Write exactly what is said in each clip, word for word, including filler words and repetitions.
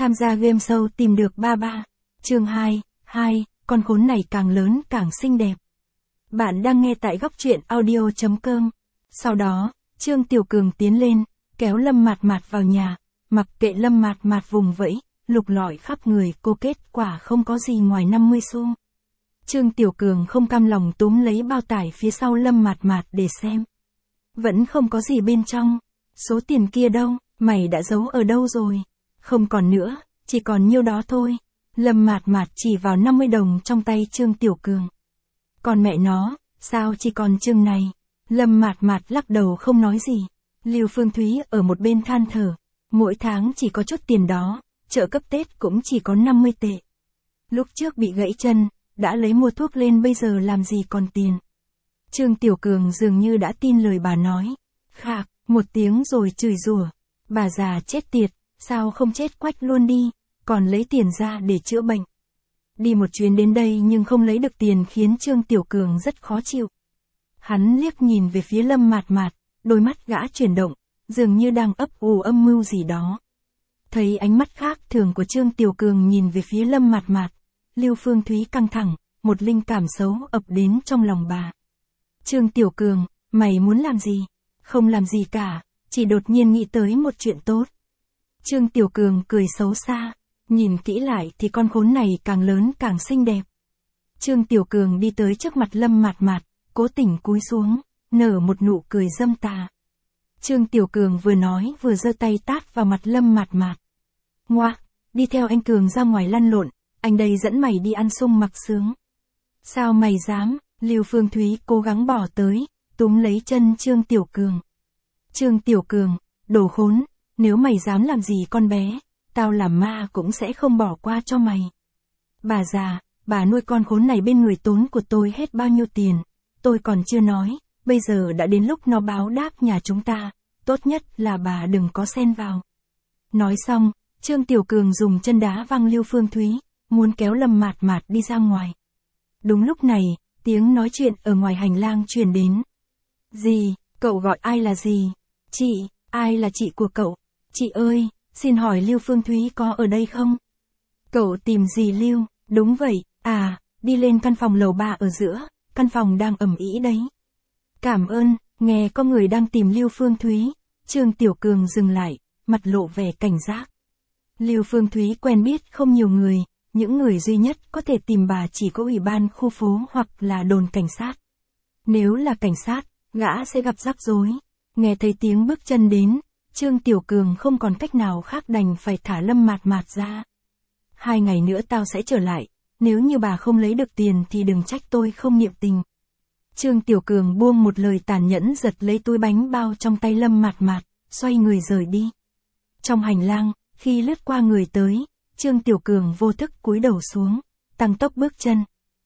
Tham gia game show tìm được ba ba. Chương hai, hai, con khốn này càng lớn càng xinh đẹp. Bạn đang nghe tại góc truyện audio chấm com. Sau đó, Trương Tiểu Cường tiến lên, kéo Lâm Mạt Mạt vào nhà, mặc kệ Lâm Mạt Mạt vùng vẫy, lục lọi khắp người cô, kết quả không có gì ngoài năm mươi xu. Trương Tiểu Cường không cam lòng túm lấy bao tải phía sau Lâm Mạt Mạt để xem. Vẫn không có gì bên trong. Số tiền kia đâu, mày đã giấu ở đâu rồi? Không còn nữa, chỉ còn nhiêu đó thôi. Lâm Mạt Mạt chỉ vào năm mươi đồng trong tay Trương Tiểu Cường. Còn mẹ nó, sao chỉ còn chừng này? Lâm Mạt Mạt lắc đầu không nói gì. Lưu Phương Thúy ở một bên than thở. Mỗi tháng chỉ có chút tiền đó, trợ cấp Tết cũng chỉ có năm mươi tệ. Lúc trước bị gãy chân, đã lấy mua thuốc lên, bây giờ làm gì còn tiền. Trương Tiểu Cường dường như đã tin lời bà nói. Khạc, một tiếng rồi chửi rủa. Bà già chết tiệt, sao không chết quách luôn đi, còn lấy tiền ra để chữa bệnh. Đi một chuyến đến đây nhưng không lấy được tiền khiến Trương Tiểu Cường rất khó chịu. Hắn liếc nhìn về phía Lâm Mạt Mạt, đôi mắt gã chuyển động, dường như đang ấp ủ âm mưu gì đó. Thấy ánh mắt khác thường của Trương Tiểu Cường nhìn về phía Lâm Mạt Mạt, Lưu Phương Thúy căng thẳng, một linh cảm xấu ập đến trong lòng bà. Trương Tiểu Cường, mày muốn làm gì? Không làm gì cả, chỉ đột nhiên nghĩ tới một chuyện tốt. Trương Tiểu Cường cười xấu xa, nhìn kỹ lại thì con khốn này càng lớn càng xinh đẹp. Trương Tiểu Cường đi tới trước mặt Lâm Mạt Mạt, cố tình cúi xuống, nở một nụ cười dâm tà. Trương Tiểu Cường vừa nói vừa giơ tay tát vào mặt Lâm Mạt Mạt. Ngoa, đi theo anh Cường ra ngoài lăn lộn, anh đây dẫn mày đi ăn sung mặc sướng. Sao mày dám? Lưu Phương Thúy cố gắng bỏ tới, túm lấy chân Trương Tiểu Cường. Trương Tiểu Cường, đồ khốn, nếu mày dám làm gì con bé, tao làm ma cũng sẽ không bỏ qua cho mày. Bà già, bà nuôi con khốn này bên người tốn của tôi hết bao nhiêu tiền, tôi còn chưa nói, bây giờ đã đến lúc nó báo đáp nhà chúng ta, tốt nhất là bà đừng có xen vào. Nói xong, Trương Tiểu Cường dùng chân đá văng Lưu Phương Thúy, muốn kéo Lâm Mạt Mạt đi ra ngoài. Đúng lúc này, tiếng nói chuyện ở ngoài hành lang truyền đến. Gì, cậu gọi ai là gì? Chị, ai là chị của cậu? Chị ơi, xin hỏi Lưu Phương Thúy có ở đây không? Cậu tìm gì Lưu? Đúng vậy, à, đi lên căn phòng lầu ba ở giữa, căn phòng đang ầm ĩ đấy. Cảm ơn, nghe có người đang tìm Lưu Phương Thúy. Trương Tiểu Cường dừng lại, mặt lộ vẻ cảnh giác. Lưu Phương Thúy quen biết không nhiều người, những người duy nhất có thể tìm bà chỉ có ủy ban khu phố hoặc là đồn cảnh sát. Nếu là cảnh sát, gã sẽ gặp rắc rối. Nghe thấy tiếng bước chân đến, Trương Tiểu Cường không còn cách nào khác đành phải thả Lâm Mạt Mạt ra. Hai ngày nữa tao sẽ trở lại, nếu như bà không lấy được tiền thì đừng trách tôi không niệm tình. Trương Tiểu Cường buông một lời tàn nhẫn, giật lấy túi bánh bao trong tay Lâm Mạt Mạt, xoay người rời đi. Trong hành lang, khi lướt qua người tới, Trương Tiểu Cường vô thức cúi đầu xuống, tăng tốc bước chân.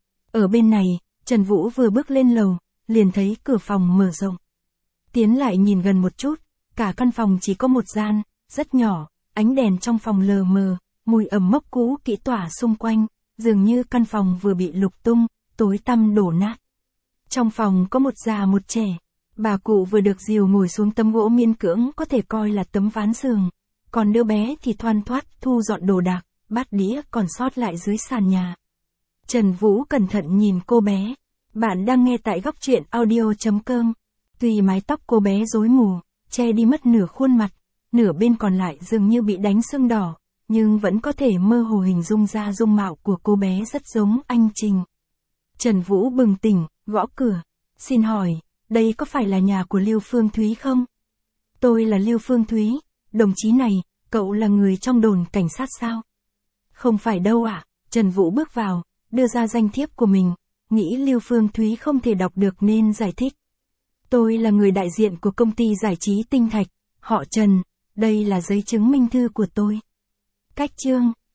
Ở bên này, Trần Vũ vừa bước lên lầu, liền thấy cửa phòng mở rộng. Tiến lại nhìn gần một chút, cả căn phòng chỉ có một gian, rất nhỏ, ánh đèn trong phòng lờ mờ, mùi ẩm mốc cũ kỹ tỏa xung quanh, dường như căn phòng vừa bị lục tung, tối tăm đổ nát. Trong phòng có một già một trẻ, bà cụ vừa được dìu ngồi xuống tấm gỗ miễn cưỡng có thể coi là tấm ván giường, còn đứa bé thì thoăn thoắt thu dọn đồ đạc, bát đĩa còn sót lại dưới sàn nhà. Trần Vũ cẩn thận nhìn cô bé. Bạn đang nghe tại góc truyện audio chấm com. Tuy mái tóc cô bé rối mù, che đi mất nửa khuôn mặt, nửa bên còn lại dường như bị đánh sưng đỏ, nhưng vẫn có thể mơ hồ hình dung ra dung mạo của cô bé rất giống anh Trình. Trần Vũ bừng tỉnh, gõ cửa. Xin hỏi, đây có phải là nhà của Lưu Phương Thúy không? Tôi là Lưu Phương Thúy, đồng chí này, cậu là người trong đồn cảnh sát sao? Không phải đâu ạ. Trần Vũ bước vào, đưa ra danh thiếp của mình, nghĩ Lưu Phương Thúy không thể đọc được nên giải thích. Tôi là người đại diện của công ty giải trí Tinh Thạch, họ Trần, đây là giấy chứng minh thư của tôi. Cách chương